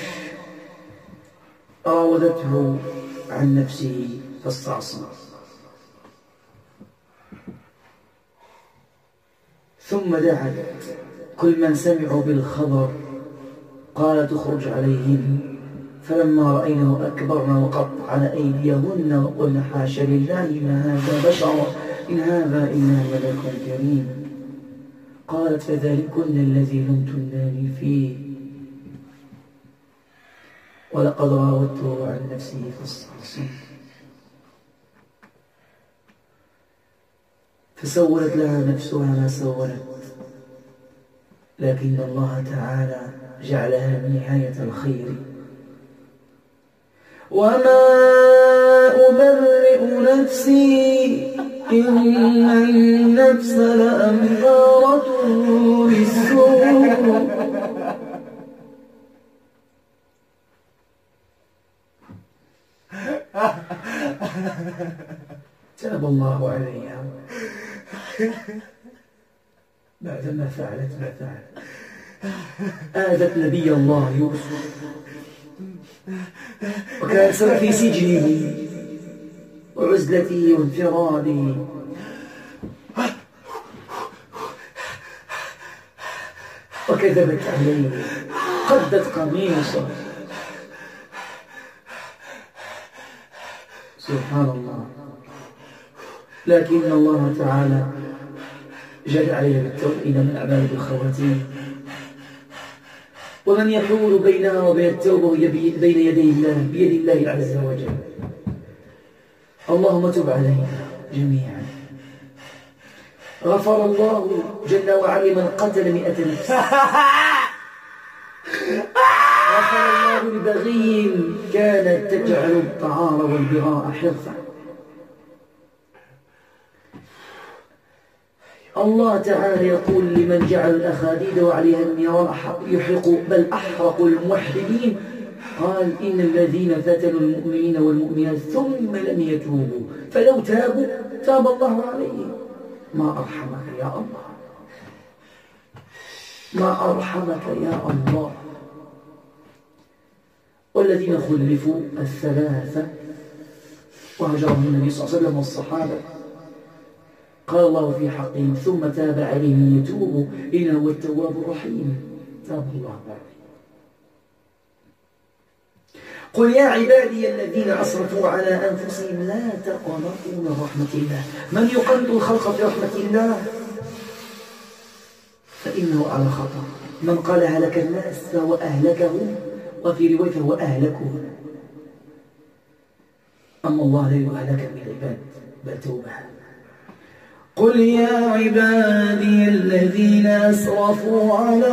راودته عن نفسه فاستعصى. ثم دعت كل من سمعوا بالخبر، قالت اخرج عليهم. فلما رأينه أكبرنا وقطعن أيديهن وقلن حاشا لله ما هذا بشر إن هذا إلا ملك كريم. قالت فذلكن الذي لمتنني فيه ولقد راودته عن نفسه فاستعصم. فسولت لها نفسها ما سولت، لكن الله تعالى جعلها نهاية الخير. وما أبرئ نفسي إن النفس لأمارة بالسوء. تاب الله عليها بعدما فعلت ما فعلت. آذت نبي الله يوسف وكان سبب في سجنه وعزلته وانفراده، وكذبت عليه، قدت قميصه. سبحان الله. لكن الله تعالى جعل عليها بالتوبة من أعمال الخواتيم. ومن يحول بينها وبين التوبة بين يدي الله بيد الله عز وجل. اللهم تب علينا جميعا. غفر الله جل وعلا من قتل مئة نفس. غفر الله لبغي كانت تجعل الطعام والبغاء حرفا. الله تعالى يقول لمن جعل الأخاديد وعليها النيران يحرق بل أحرق الموحدين، قال إن الذين فتنوا المؤمنين والمؤمنات ثم لم يتوبوا فلو تابوا تاب الله عليهم. ما أرحمك يا الله، ما أرحمك يا الله. والذين خلفوا الثلاثة وهجرهم النبي صلى الله عليه وسلم والصحابة، قال الله في حقهم ثم تاب عليهم يتوبوا إنه هو التواب الرحيم. تاب الله عليهم. قل يا عبادي الذين أسرفوا على أنفسهم لا تقنطوا من رحمة الله. من يقنط الخلق في رحمة الله فإنه على خطر. من قال هلك الناس فهو أهلكه، وفي رواية فهو أهلكه. أما الله لا يهلك من العباد بل توبة. قل يا عبادي الذين أسرفوا على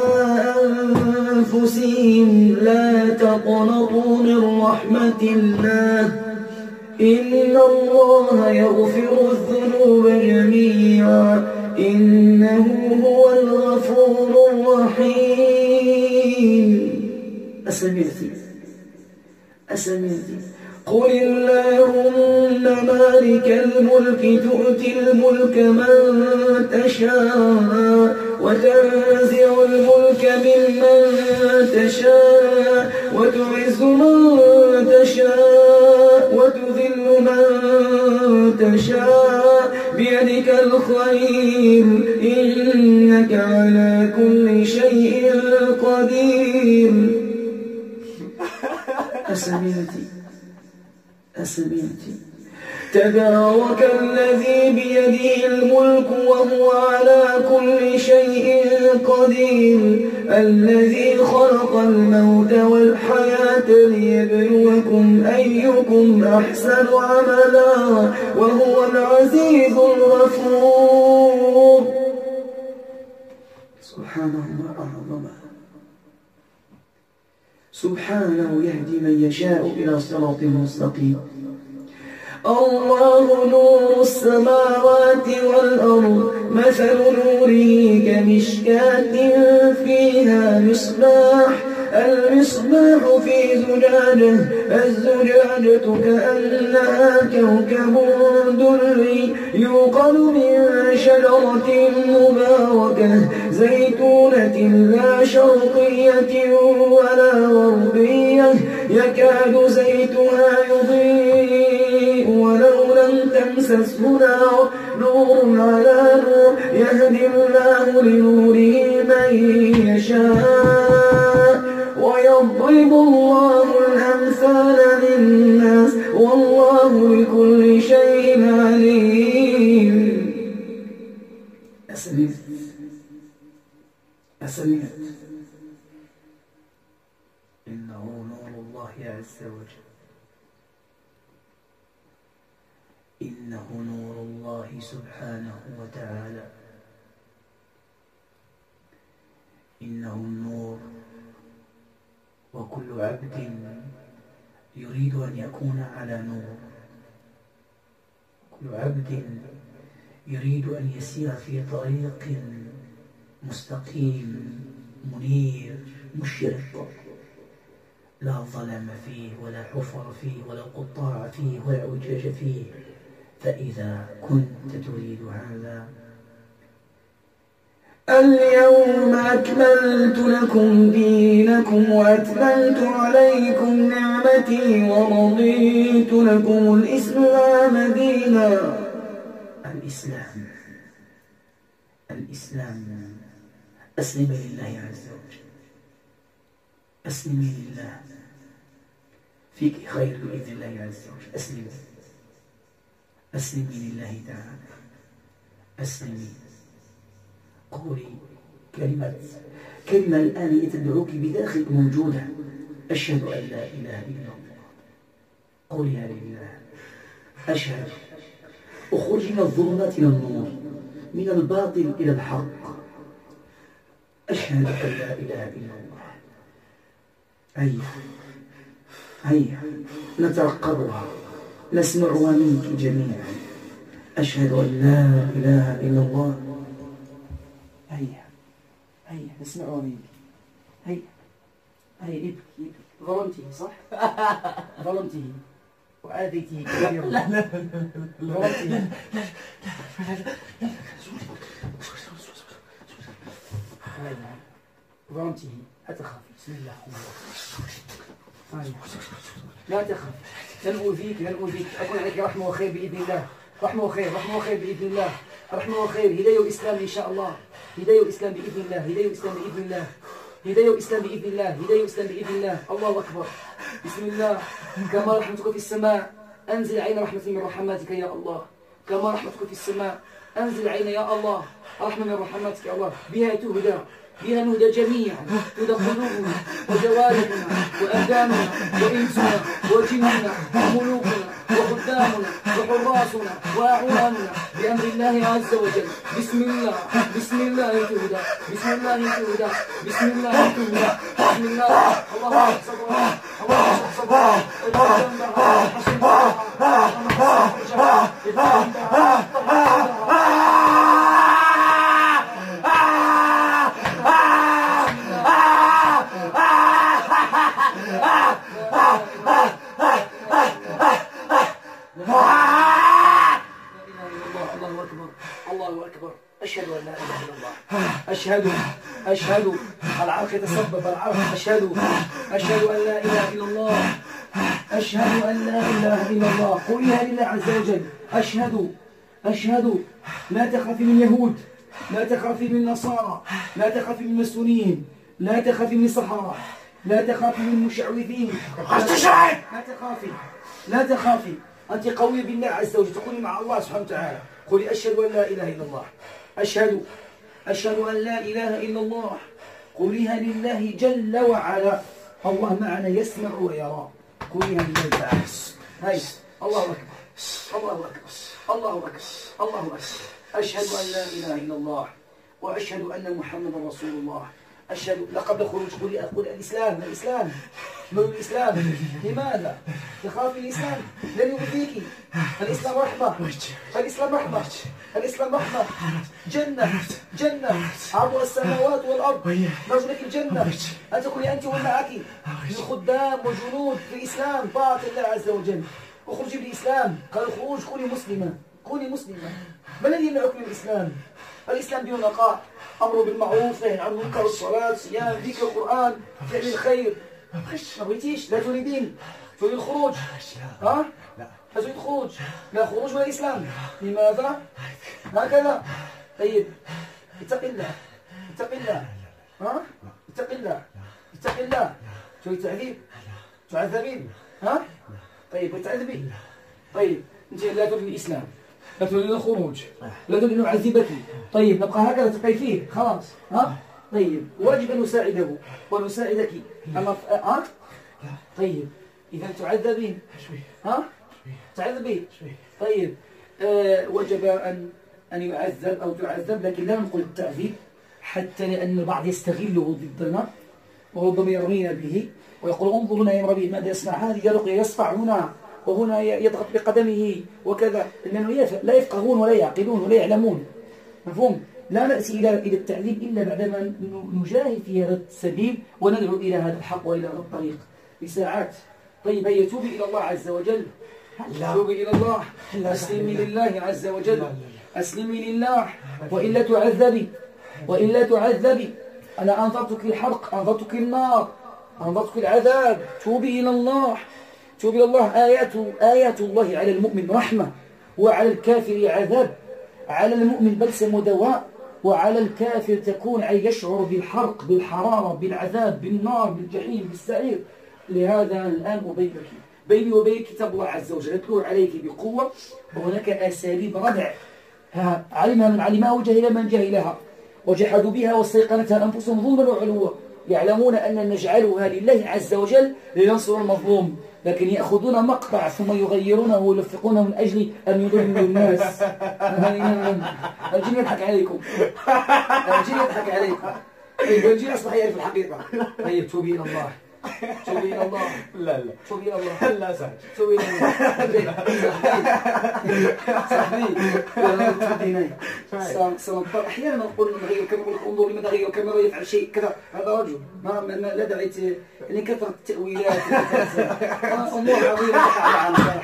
أنفسهم لا تقنطوا من رحمة الله إن الله يغفر الذنوب جميعا إنه هو الغفور الرحيم. أسمعتي أسمعتي قل اللهم مالك الملك تؤتي الملك من تشاء وتنزع الملك ممن تشاء وتعز من تشاء وتذل من تشاء بيدك الخير إنك على كل شيء قدير. أسمعتي أسمعتي تبارك الذي بيده الملك وهو على كل شيء قدير الذي خلق الموت والحياة ليبلوكم أيكم أحسن عملا وهو العزيز الغفور. سبحانه وأعظمه. سبحانه يهدي من يشاء إلى صراط مستقيم. الله نور السماوات والأرض مثل نوره كمشكاة فيها مصباح المصباح في زجاجة الزجاجة كأنها كوكب دري يوقد من شجرة مباركة زيتونة لا شرقية ولا غربية يكاد زيتها يضيء ولو لم تمسسه يمسسه نار نور على نور يهدي الله لنوره من يشاء ويضرب الله الأمثال للناس والله بكل شيء عليم. أسمعت أسمعت إنه نور الله عز وجل، إنه نور الله سبحانه وتعالى، إنه النور، وكل عبد يريد أن يكون على نور، كل عبد يريد أن يسير في طريق مستقيم منير مشرق، لا ظلم فيه ولا حفر فيه ولا قطاع فيه ولا اعوجاج فيه. فإذا كنت تريد هذا، اليوم أكملت لكم دينكم وأتممت عليكم نعمتي ورضيت لكم الإسلام دينا. الإسلام الإسلام أسلم لله عز وجل، أسلمي لله، فيك خير بإذن الله عز وجل. أسلمي أسلمي لله تعالى، أسلمي. قولي كلمة كلمة الآن تدعوك بداخلك موجودة، أشهد أن لا إله إلا الله. قولها لله، أشهد. أخرج من الظلمات إلى النور، من الباطل إلى الحق. أشهد أن لا إله إلا الله. هيا هيا نترقبها، نسمعها منك جميعا. أشهد أن لا إله إلا الله. هيا هيا نسمعها منك. هيا هيا ابكي، ظلمته صح؟ ظلمته وآذيته كثيرا. لا لا ظلمته. ظلمته، لا تخافي. بسم الله. لا تخافي، لن أؤذيك لن أؤذيك أكون عليك رحمة وخير بإذن الله. رحمة وخير رحمة وخير بإذن الله. رحمة وخير، هداية وإسلام إن شاء الله. هداية وإسلام بإذن الله. هداية وإسلام بإذن الله. هداية وإسلام بإذن الله. هداية وإسلام بإذن الله. الله أكبر. بسم الله. كما رحمتك في السماء أنزل عين رحمة من رحماتك يا الله. كما رحمتك في السماء أنزل عين يا الله رحمة من رحماتك يا الله. بها تهدى، بها نهدى جميعا، تهدى قلوبنا وجوارحنا وأبداننا وإنسنا وجننا وملوكنا وخدامنا وحراسنا وأعواننا بأمر الله عز وجل. بسم الله بسم الله تهدى، بسم الله تهدى، بسم الله تهدى، بسم الله. الله صبرا، الله صبرا. الله أكبر. أشهد أن لا إله إلا الله. أشهد أشهد العرق يتسبب العرق. أشهد أشهد أن لا إله إلا الله. أشهد أن لا إله إلا الله. قولها لله عز وجل. أشهد أشهد. لا تخافي من يهود، لا تخافي من نصارى، لا تخافي من مسؤولين، لا تخافي من سحرة، لا تخافي من مشعوذين. لا تخافي لا تخافي. أنت قوية بالله عز وجل، تقولي مع الله سبحانه وتعالى. قولي أشهد أن لا إله إلا الله. أشهد أشهد أن لا إله إلا الله. قوليها لله جل وعلا. الله معنا يسمع ويرى. قوليها لله تعالى. هاي الله أكبر الله أكبر الله أكبر الله أكبر. أشهد أن لا إله إلا الله وأشهد أن محمد رسول الله. أشهد. لا قبل خروج قولي أقول الإسلام الإسلام من الإسلام. لماذا تخافي؟ الإسلام لن يؤذيك. الإسلام رحمة، الإسلام رحمة، الإسلام رحمة. جنة جنة عرضها السماوات والأرض. نرجو لك الجنة. أن تكوني أنت ومعك من خدام وجنود في الإسلام طاعة الله عز وجل. اخرجي بالإسلام. قال الخروج كوني مسلمة، كوني مسلمة. ما الذي يمنعك من الإسلام؟ الإسلام دين نقاء، أمر بالمعروف، نهي عن المنكر، الصلاة، صيام، ذكر القرآن، فعل الخير. ما بغيتيش؟ لا تريدين؟ تريد الخروج؟ ها؟ تريد خروج؟ لا خروج ولا إسلام. لماذا؟ هكذا. طيب اتق الله، اتق الله، ها؟ اتق الله، اتق الله. تريد تعذيب؟ تعذبين؟ ها؟ طيب وتعذبين؟ طيب أنت لا تريد الإسلام، لا تريد الخروج، لا تريد أن نعذبك. طيب نبقى هكذا تبقي فيه خلاص. ها؟ طيب واجب أن نساعده ونساعدك. أما ها؟ طيب إذا تعذبين. ها؟ تعذبين. طيب آه وجب أن أن يعذب أو تعذب، لكن لا نقول التعذيب حتى لأن البعض يستغله ضدنا وربما يرمينا به ويقول انظروا هنا يمر به ماذا يصنع، هذه رقية يصفع هنا وهنا يضغط بقدمه وكذا، لأنه لا يفقهون ولا يعقلون ولا يعلمون. مفهوم؟ لا نأتي إلى إلى التعذيب إلا بعدما نجاهد في هذا السبيل وندعو إلى هذا الحق وإلى هذا الطريق بساعات. طيب هيا توبي إلى الله عز وجل، توبي إلى الله، أسلمي لله عز وجل، أسلمي لله وإلا تعذبي، وإلا تعذبي. أنا أنظرتك الحرق، أنظرتك النار، أنظرتك العذاب. توبي إلى الله، توبي إلى الله. آيات آيات الله على المؤمن رحمة، وعلى الكافر عذاب. على المؤمن بلسم ودواء، وعلى الكافر تكون أي يشعر بالحرق، بالحرارة، بالعذاب، بالنار، بالجحيم، بالسعير. لهذا الآن أبينك بيني وبينك كتاب الله عز وجل أتلو عليك بقوة، وهناك أساليب ردع علمها من علمها وجهل من جهلها، وجحدوا بها واستيقنتها أنفسهم ظلما وعلوا، يعلمون أن نجعلها لله عز وجل لينصر المظلوم، لكن يأخذون مقطع ثم يغيرونه ويلفقونه من أجل أن يضلوا الناس. الجن يضحك عليكم، الجن يضحك عليكم. الجن أصبح يعرف الحقيقة. طيب توبي إلى الله، توبي إلى الله.
لا لا
توبي إلى الله.
لا سعد
توبي إلى الله. صاحبي سنضطر أحيانا نقول نغير الكاميرا، انظر لماذا غير الكاميرا يفعل شيء كذا. هذا رجل ما لا داعي يعني كثرة التأويلات، أمور عظيمة تقع معنا.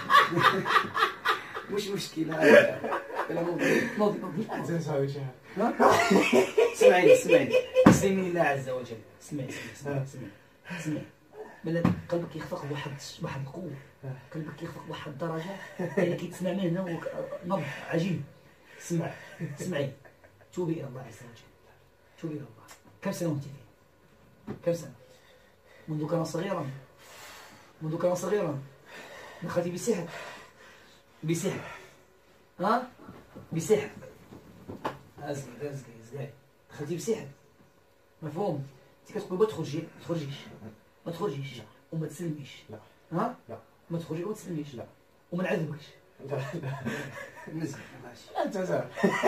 مش مشكلة. نضي نضي
تنساوي شيء.
اسمعي اسمعي اسمعي لله عز وجل. اسمعي اسمعي اسمعي اسمعي. بلاد قلبك يخفق بواحد واحد القوة، قلبك يخفق بواحد الدرجة يعني كي تسمع منه نبض عجيب. اسمع اسمعي. توبي إلى الله عز وجل، توبي إلى الله. كم سنة وأنت فيه؟ كم سنة؟ منذ كان صغيرا، منذ كان صغيرا دخلتي بسحر، بسحر، ها؟ بسحر. أزقي أزقي أزقي دخلتي بسحر. مفهوم؟ أنت كتقول ما تخرجي، ما تخرجيش، ما تخرجيش وما تسلميش.
لا.
ها؟
لا.
ما تخرجي وما تسلميش.
لا.
وما نعذبكش.
لا لا.
مزيان ماشي.
أنت زين.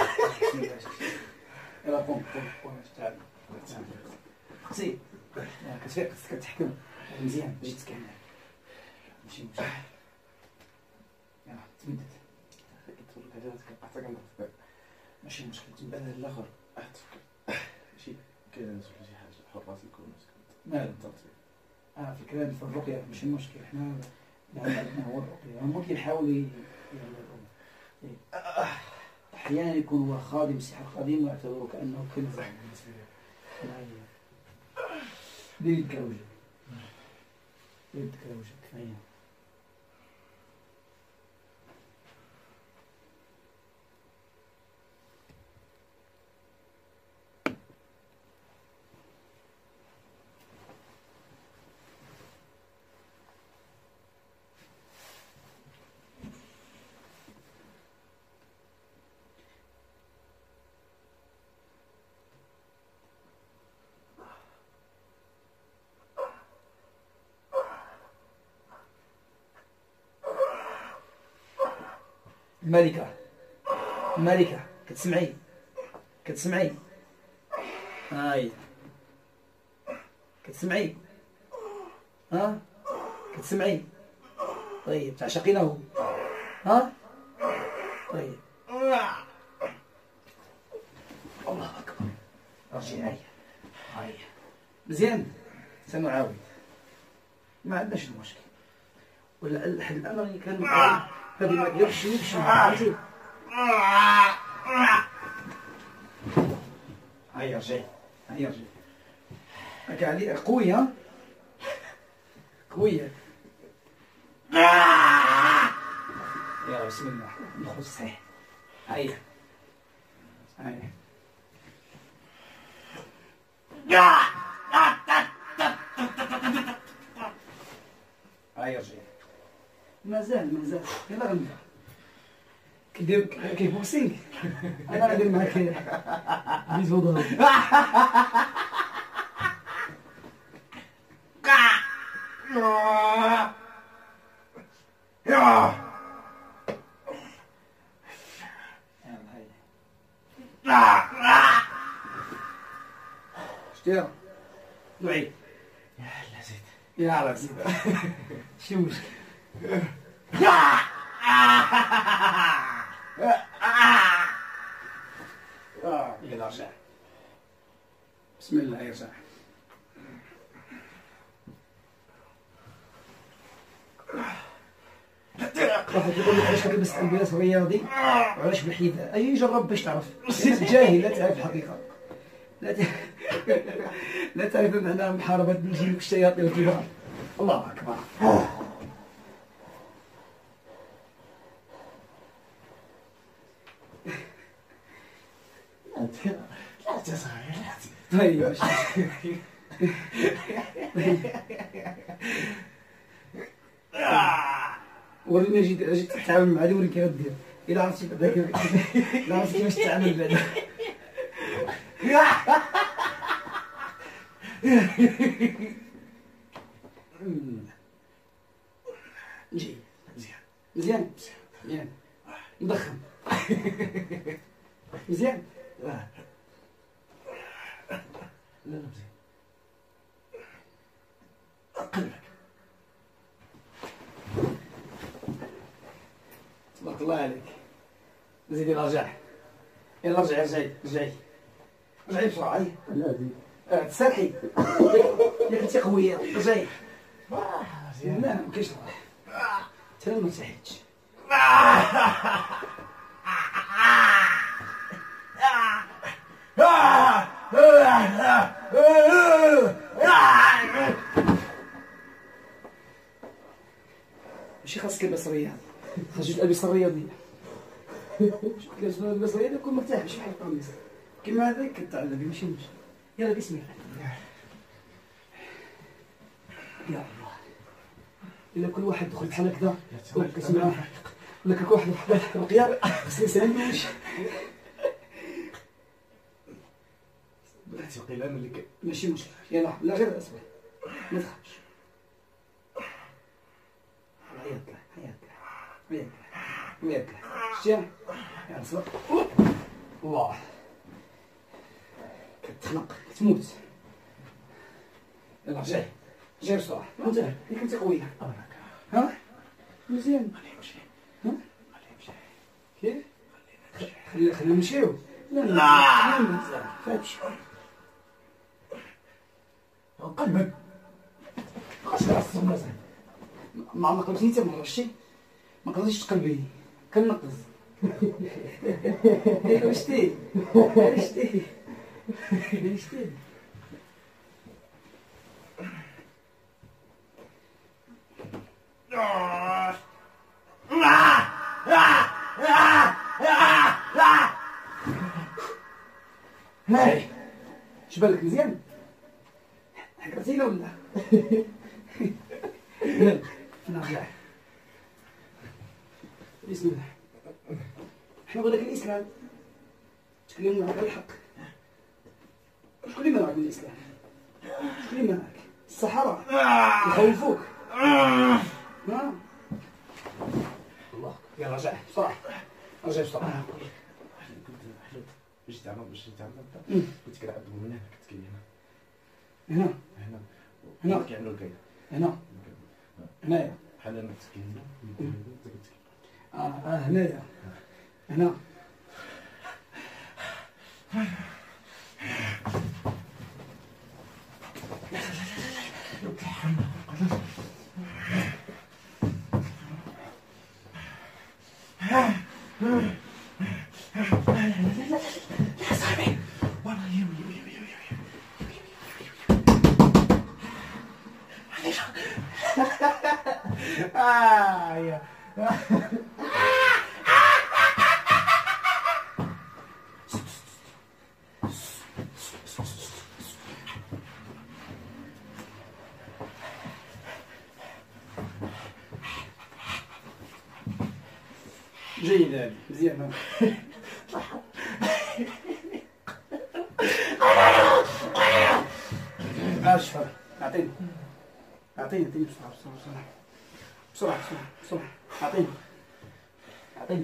يلا قوم قوم قوم تعال. سي. كتفيق كتحكم مزيان جيت تكمل. ماشي مشكل. يلا تمدد.
كتقول لك هذا حتى كنت
ماشي مشكل.
تبان الاخر شي كاين شي حاجه حراس يكونوا
مال التطبيق. اه في الكلام في الرقيه ماشي مشكل. احنا عندنا هو الرقيه ممكن يحاول احيانا يكون هو خادم سحر قديم ويعتبره كانه كنز بالنسبه له. بيدك وجهك، بيدك وجهك. ايوه الملكة، الملكة كتسمعي كتسمعي هاي كتسمعي ها كتسمعي. طيب تعشقينه ها؟ طيب الله أكبر. ارجعي هاي هاي مزيان. سنعاود ما عندناش المشكل. ولا أحد الأمر اللي كان هذه ما يمشي يمشي عجيب. هيا رجعي هيا رجعي. هكا علي قوية قوية. بسم الله نخرج صحيح. هيا هيا هيا رجعي. مازال مازال يلا غنبدا. كيدير كيف بوكسينغ. انا غندير معاك فيديو ضرب. شتيها نوعي
يلا زيد.
يلا زيد. شي مشكل. يلا رجع. بسم الله يرجع. واحد يقول لك علاش كتلبس الباس رياضي وعلاش بالحذاء؟ اي جرب باش تعرف. جاهل لا تعرف الحقيقه. لا تعرف لا تعرف معنى محاربه بالجن والشياطين الكبار. الله اكبر.
لا تصغير
طيب وريني اجي اجي تتعامل مع هذه وريني كيف دير. الا عرفتي بعدا الا عرفتي كيفاش تتعامل بعدا. نجي
مزيان
مزيان مزيان مضخم مزيان.
لا لا مزيان. قلبك
تبارك الله عليك. زيدي رجع. يلا رجعي رجعي رجعي رجعي بسرعة. هيا
لا زيد.
اه تسرحي ياك انتي قوية. رجعي.
مزيان.
لا مكاينش راح حتى ما تحيدش. ماشي خاصك تلبس رياضي، خاصك تلبس الرياضية. شوف كيفاش تلبس رياضي تكون مرتاح ماشي بحال القميص كيما هذاك كتعلبي ماشي مشكل. يلا بسم الله. يا الله إلا كل واحد دخل بحال هكذا كتسمع ولا كل واحد بحال الرقية خصني ساندويش.
بلاتي وقيلا ملي ك
ماشي مشكل. يلا لا غير اصبر ما تخافش. هيا طلع هيا طلع هيا طلع هيا طلع. شتيها يلا صبر. الله كتخنق كتموت. يلا رجعي رجعي بسرعة. انت ياك انت قوية. ها مزيان.
خليه يمشي.
ها
خليه يمشي.
كيف خلي خلينا نمشيو. لا لا لا فاتش
قلبك
خاصك تعصب مزيان. ما ما قلبتني حتى مرة شتي ما قدرتيش تقلبيني كنقز. شتي شتي شتي هاي شبالك مزيان حكرتينا ولا؟ يلا نرجع. بسم الله. حنا بغينا الاسلام تكلمنا على الحق. شكون اللي منعك من الاسلام؟ شكون اللي منعك؟ الصحراء يخوفوك. ها الله يلا رجع بسرعة رجع بسرعة.
باش تعمل باش تعمل كنت كنعبد من هنا كنت كاين
هنا
هنا
هنا
هنا كيعملوا الكاين
هنا هنايا
بحال انا كنت كاين هنا
اه اه هنايا هنا
آه يا
جيد هذه مزيان. عاش شحال اعطيني اعطيني اعطيني بسرعه بسرعه بسرعه بسرعه بسرعه اعطيني اعطيني.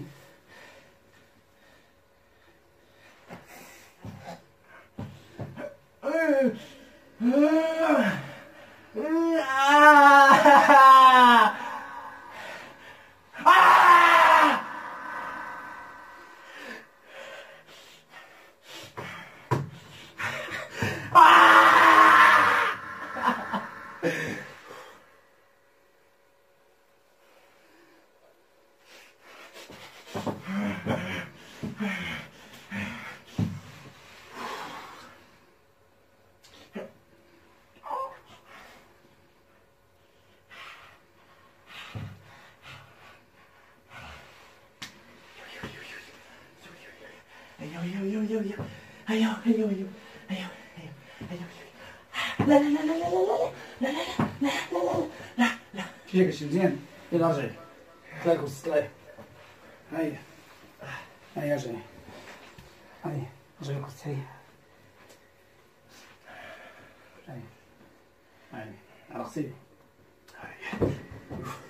ايوه ايوه ايوه ايوه ايوه ايوه ايوه ايوه لا لا لا لا لا لا لا لا لا لا لا
كيفاش شي مزيان؟ يلا رجعي
طلعي كرسي طلعي.
هيا هيا رجعي هيا رجعي كرسي هيا هيا هيا على غسيلي هيا